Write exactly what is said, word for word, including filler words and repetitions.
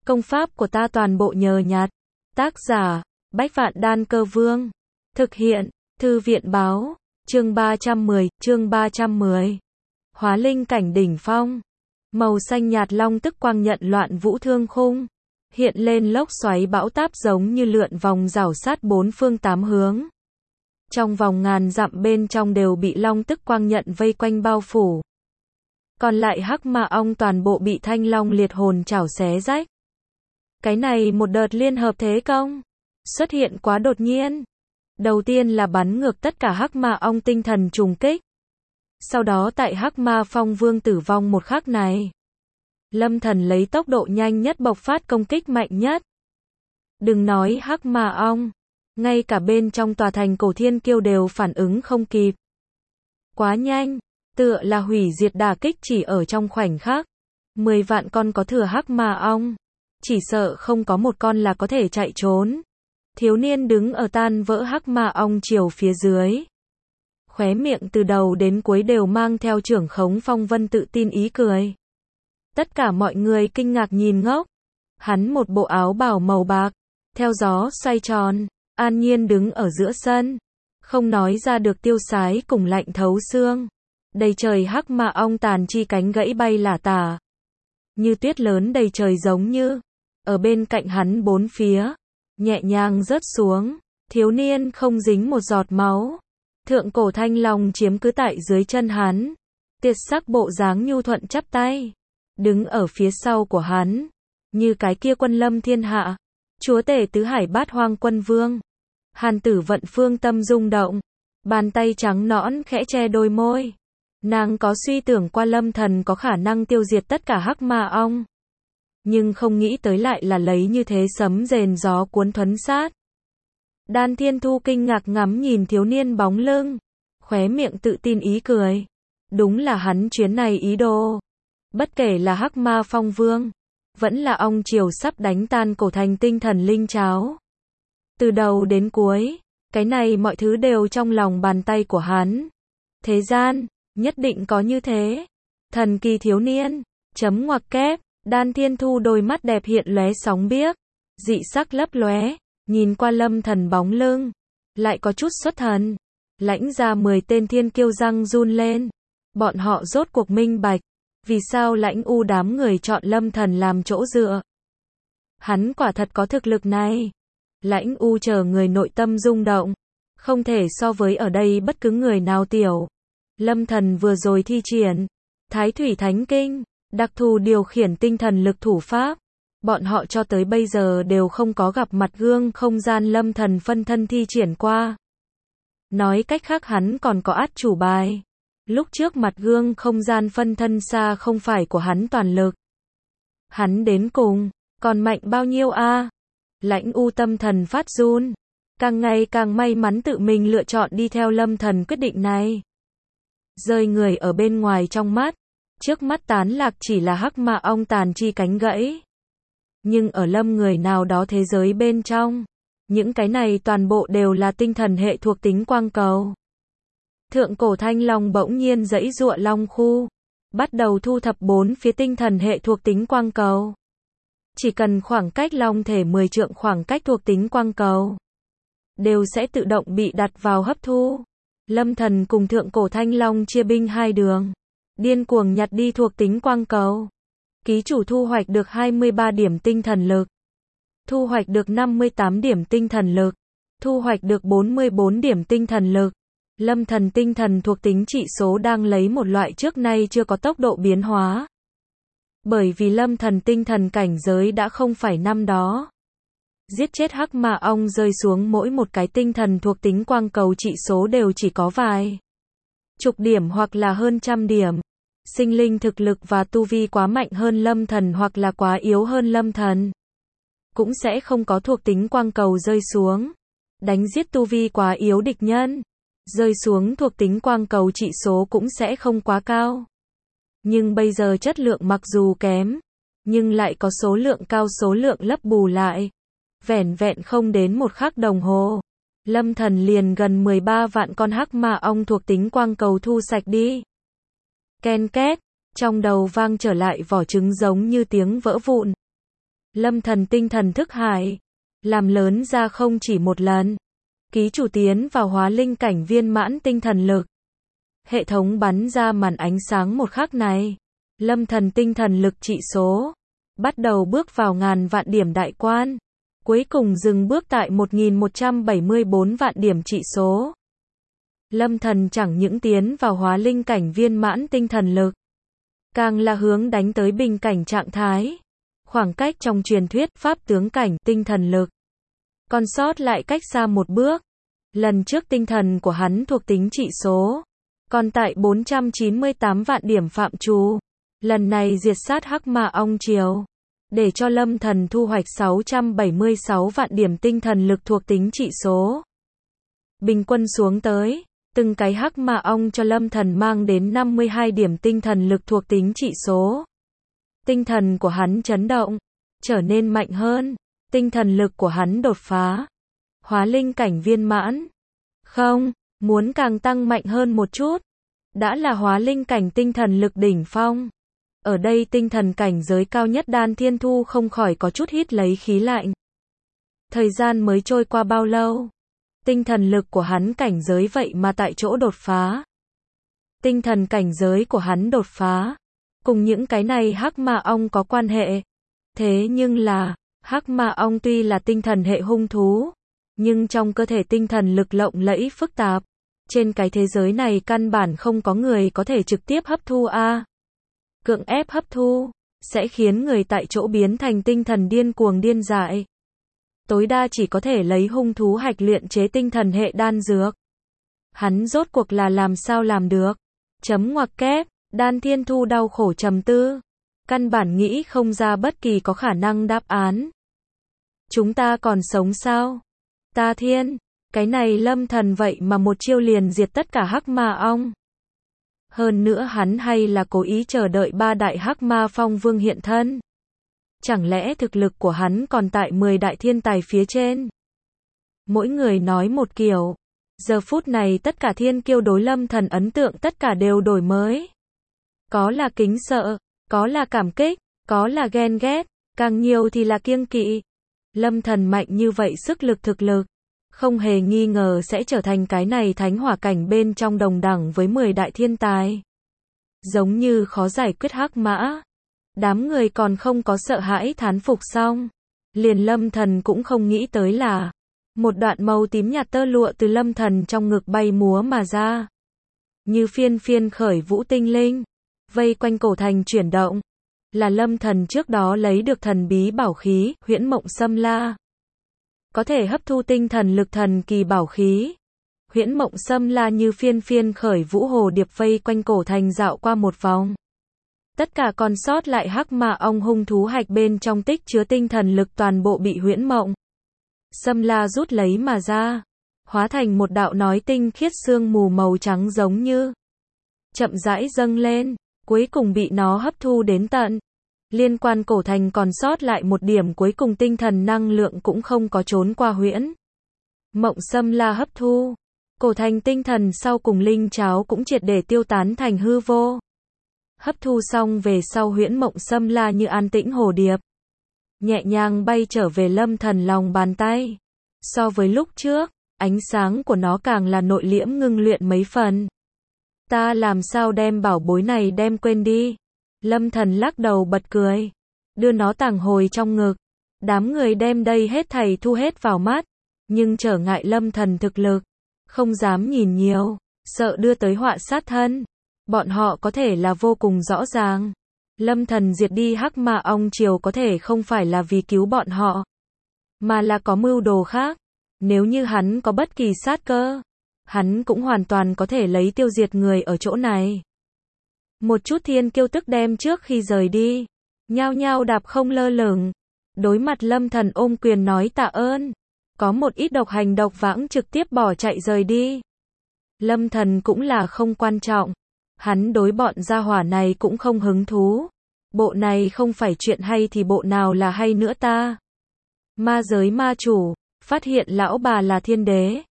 Công pháp của ta toàn bộ nhờ nhặt. Tác giả, Bách Vạn Đan Cơ Vương. Thực hiện, Thư viện báo. Chương ba trăm mười, chương ba trăm mười. Hóa linh cảnh đỉnh phong. Màu xanh nhạt long tức quang nhận loạn vũ thương khung. Hiện lên lốc xoáy bão táp giống như lượn vòng rảo sát bốn phương tám hướng. Trong vòng ngàn dặm bên trong đều bị long tức quang nhận vây quanh bao phủ. Còn lại hắc ma ong toàn bộ bị thanh long liệt hồn chảo xé rách. Cái này một đợt liên hợp thế công xuất hiện quá đột nhiên. Đầu tiên là bắn ngược tất cả hắc ma ong tinh thần trùng kích. Sau đó tại hắc ma phong vương tử vong một khắc này, Lâm Thần lấy tốc độ nhanh nhất bộc phát công kích mạnh nhất. Đừng nói hắc ma ong, ngay cả bên trong tòa thành cổ thiên kiêu đều phản ứng không kịp. Quá nhanh, tựa là hủy diệt đả kích chỉ ở trong khoảnh khắc. Mười vạn con có thừa hắc ma ong, chỉ sợ không có một con là có thể chạy trốn. Thiếu niên đứng ở tan vỡ hắc ma ong chiều phía dưới. Khóe miệng từ đầu đến cuối đều mang theo trưởng khống phong vân tự tin ý cười. Tất cả mọi người kinh ngạc nhìn ngốc. Hắn một bộ áo bào màu bạc, theo gió xoay tròn, an nhiên đứng ở giữa sân. Không nói ra được tiêu sái cùng lạnh thấu xương. Đầy trời hắc ma ong tàn chi cánh gãy bay lả tả. Như tuyết lớn đầy trời giống như, ở bên cạnh hắn bốn phía, nhẹ nhàng rớt xuống. Thiếu niên không dính một giọt máu. Thượng cổ thanh long chiếm cứ tại dưới chân hắn. Tiệt sắc bộ dáng nhu thuận chắp tay. Đứng ở phía sau của hắn. Như cái kia quân lâm thiên hạ. Chúa tể tứ hải bát hoang quân vương. Hàn Tử Vận phương tâm rung động. Bàn tay trắng nõn khẽ che đôi môi. Nàng có suy tưởng qua Lâm Thần có khả năng tiêu diệt tất cả hắc ma ong. Nhưng không nghĩ tới lại là lấy như thế sấm rền gió cuốn thuấn sát. Đan Thiên Thu kinh ngạc ngắm nhìn thiếu niên bóng lưng. Khóe miệng tự tin ý cười. Đúng là hắn chuyến này ý đồ. Bất kể là hắc ma phong vương, vẫn là ong triều sắp đánh tan cổ thành tinh thần linh cháo. Từ đầu đến cuối, cái này mọi thứ đều trong lòng bàn tay của hắn. Thế gian, nhất định có như thế. Thần kỳ thiếu niên, chấm ngoặc kép, Đan Thiên Thu đôi mắt đẹp hiện lóe sóng biếc, dị sắc lấp lóe, nhìn qua Lâm Thần bóng lưng, lại có chút xuất thần. Lãnh ra mười tên thiên kiêu răng run lên. Bọn họ rốt cuộc minh bạch, vì sao Lãnh U đám người chọn Lâm Thần làm chỗ dựa. Hắn quả thật có thực lực này. Lãnh U chờ người nội tâm rung động, không thể so với ở đây bất cứ người nào tiểu. Lâm Thần vừa rồi thi triển Thái Thủy Thánh Kinh, đặc thù điều khiển tinh thần lực thủ pháp. Bọn họ cho tới bây giờ đều không có gặp mặt gương không gian Lâm Thần phân thân thi triển qua. Nói cách khác hắn còn có át chủ bài. Lúc trước mặt gương không gian phân thân xa không phải của hắn toàn lực. Hắn đến cùng, còn mạnh bao nhiêu a? À? Lãnh U tâm thần phát run. Càng ngày càng may mắn tự mình lựa chọn đi theo Lâm Thần quyết định này. Rơi người ở bên ngoài trong mắt. Trước mắt tán lạc chỉ là hắc ma ong tàn chi cánh gãy. Nhưng ở Lâm người nào đó thế giới bên trong, những cái này toàn bộ đều là tinh thần hệ thuộc tính quang cầu. Thượng cổ thanh long bỗng nhiên giãy giụa long khu, bắt đầu thu thập bốn phía tinh thần hệ thuộc tính quang cầu. Chỉ cần khoảng cách long thể mười trượng khoảng cách thuộc tính quang cầu, đều sẽ tự động bị đặt vào hấp thu. Lâm Thần cùng thượng cổ thanh long chia binh hai đường, điên cuồng nhặt đi thuộc tính quang cầu. Ký chủ thu hoạch được hai mươi ba điểm tinh thần lực, thu hoạch được năm mươi tám điểm tinh thần lực, thu hoạch được bốn mươi bốn điểm tinh thần lực. Lâm Thần tinh thần thuộc tính trị số đang lấy một loại trước nay chưa có tốc độ biến hóa. Bởi vì Lâm Thần tinh thần cảnh giới đã không phải năm đó. Giết chết hắc ma ong rơi xuống mỗi một cái tinh thần thuộc tính quang cầu trị số đều chỉ có vài chục điểm hoặc là hơn trăm điểm. Sinh linh thực lực và tu vi quá mạnh hơn Lâm Thần hoặc là quá yếu hơn Lâm Thần, cũng sẽ không có thuộc tính quang cầu rơi xuống. Đánh giết tu vi quá yếu địch nhân, rơi xuống thuộc tính quang cầu trị số cũng sẽ không quá cao. Nhưng bây giờ chất lượng mặc dù kém, nhưng lại có số lượng cao số lượng lấp bù lại. Vẻn vẹn không đến một khắc đồng hồ, Lâm Thần liền gần mười ba vạn con hắc ma ong thuộc tính quang cầu thu sạch đi. Ken két, trong đầu vang trở lại vỏ trứng giống như tiếng vỡ vụn. Lâm Thần tinh thần thức hải, làm lớn ra không chỉ một lần. Ký chủ tiến vào hóa linh cảnh viên mãn tinh thần lực. Hệ thống bắn ra màn ánh sáng một khắc này. Lâm Thần tinh thần lực trị số bắt đầu bước vào ngàn vạn điểm đại quan, cuối cùng dừng bước tại một nghìn một trăm bảy mươi bốn vạn điểm trị số. Lâm Thần chẳng những tiến vào hóa linh cảnh viên mãn tinh thần lực, càng là hướng đánh tới bình cảnh trạng thái. Khoảng cách trong truyền thuyết pháp tướng cảnh tinh thần lực còn sót lại cách xa một bước. Lần trước tinh thần của hắn thuộc tính trị số còn tại bốn trăm chín mươi tám vạn điểm phạm trù. Lần này diệt sát hắc ma ong triều, để cho Lâm Thần thu hoạch sáu trăm bảy mươi sáu vạn điểm tinh thần lực thuộc tính trị số. Bình quân xuống tới, từng cái hắc ma ong cho Lâm Thần mang đến năm mươi hai điểm tinh thần lực thuộc tính trị số. Tinh thần của hắn chấn động, trở nên mạnh hơn. Tinh thần lực của hắn đột phá hóa linh cảnh viên mãn. Không, muốn càng tăng mạnh hơn một chút. Đã là hóa linh cảnh tinh thần lực đỉnh phong. Ở đây tinh thần cảnh giới cao nhất Đan Thiên Thu không khỏi có chút hít lấy khí lạnh. Thời gian mới trôi qua bao lâu? Tinh thần lực của hắn cảnh giới vậy mà tại chỗ đột phá. Tinh thần cảnh giới của hắn đột phá, cùng những cái này hắc ma ong có quan hệ. Thế nhưng là, hắc ma ong tuy là tinh thần hệ hung thú, nhưng trong cơ thể tinh thần lực lộng lẫy phức tạp. Trên cái thế giới này căn bản không có người có thể trực tiếp hấp thu a. Cưỡng ép hấp thu, sẽ khiến người tại chỗ biến thành tinh thần điên cuồng điên dại. Tối đa chỉ có thể lấy hung thú hạch luyện chế tinh thần hệ đan dược. Hắn rốt cuộc là làm sao làm được? Chấm ngoặc kép, Đan Thiên Thu đau khổ trầm tư. Căn bản nghĩ không ra bất kỳ có khả năng đáp án. Chúng ta còn sống sao? Ta thiên, cái này Lâm Thần vậy mà một chiêu liền diệt tất cả hắc ma ong. Hơn nữa hắn hay là cố ý chờ đợi ba đại hắc ma phong vương hiện thân. Chẳng lẽ thực lực của hắn còn tại mười đại thiên tài phía trên? Mỗi người nói một kiểu. Giờ phút này tất cả thiên kiêu đối Lâm Thần ấn tượng tất cả đều đổi mới. Có là kính sợ, có là cảm kích, có là ghen ghét, càng nhiều thì là kiêng kỵ. Lâm Thần mạnh như vậy sức lực thực lực, không hề nghi ngờ sẽ trở thành cái này thánh hỏa cảnh bên trong đồng đẳng với mười đại thiên tài. Giống như khó giải quyết hắc mã. Đám người còn không có sợ hãi thán phục xong. Liền Lâm Thần cũng không nghĩ tới là một đoạn màu tím nhạt tơ lụa từ Lâm Thần trong ngực bay múa mà ra. Như phiên phiên khởi vũ tinh linh, vây quanh cổ thành chuyển động. Là Lâm Thần trước đó lấy được thần bí bảo khí, huyễn mộng xâm la. Có thể hấp thu tinh thần lực thần kỳ bảo khí. Huyễn mộng xâm la như phiên phiên khởi vũ hồ điệp vây quanh cổ thành dạo qua một vòng. Tất cả còn sót lại hắc ma ong hung thú hạch bên trong tích chứa tinh thần lực toàn bộ bị huyễn mộng xâm la rút lấy mà ra, hóa thành một đạo nói tinh khiết sương mù màu trắng giống như chậm rãi dâng lên, cuối cùng bị nó hấp thu đến tận. Liên quan cổ thành còn sót lại một điểm cuối cùng tinh thần năng lượng cũng không có trốn qua huyễn mộng xâm la hấp thu. Cổ thành tinh thần sau cùng linh cháo cũng triệt để tiêu tán thành hư vô. Hấp thu xong về sau huyễn mộng xâm la như an tĩnh hồ điệp, nhẹ nhàng bay trở về Lâm Thần lòng bàn tay. So với lúc trước, ánh sáng của nó càng là nội liễm ngưng luyện mấy phần. Ta làm sao đem bảo bối này đem quên đi? Lâm Thần lắc đầu bật cười, đưa nó tàng hồi trong ngực. Đám người đem đây hết thảy thu hết vào mắt, nhưng trở ngại Lâm Thần thực lực, không dám nhìn nhiều, sợ đưa tới họa sát thân. Bọn họ có thể là vô cùng rõ ràng. Lâm Thần diệt đi hắc ma ong triều có thể không phải là vì cứu bọn họ, mà là có mưu đồ khác. Nếu như hắn có bất kỳ sát cơ, hắn cũng hoàn toàn có thể lấy tiêu diệt người ở chỗ này. Một chút thiên kiêu tức đem trước khi rời đi, nhao nhao đạp không lơ lửng. Đối mặt Lâm Thần ôm quyền nói tạ ơn. Có một ít độc hành độc vãng trực tiếp bỏ chạy rời đi. Lâm Thần cũng là không quan trọng. Hắn đối bọn gia hỏa này cũng không hứng thú. Bộ này không phải chuyện hay thì bộ nào là hay nữa ta. Ma giới ma chủ, phát hiện lão bà là thiên đế.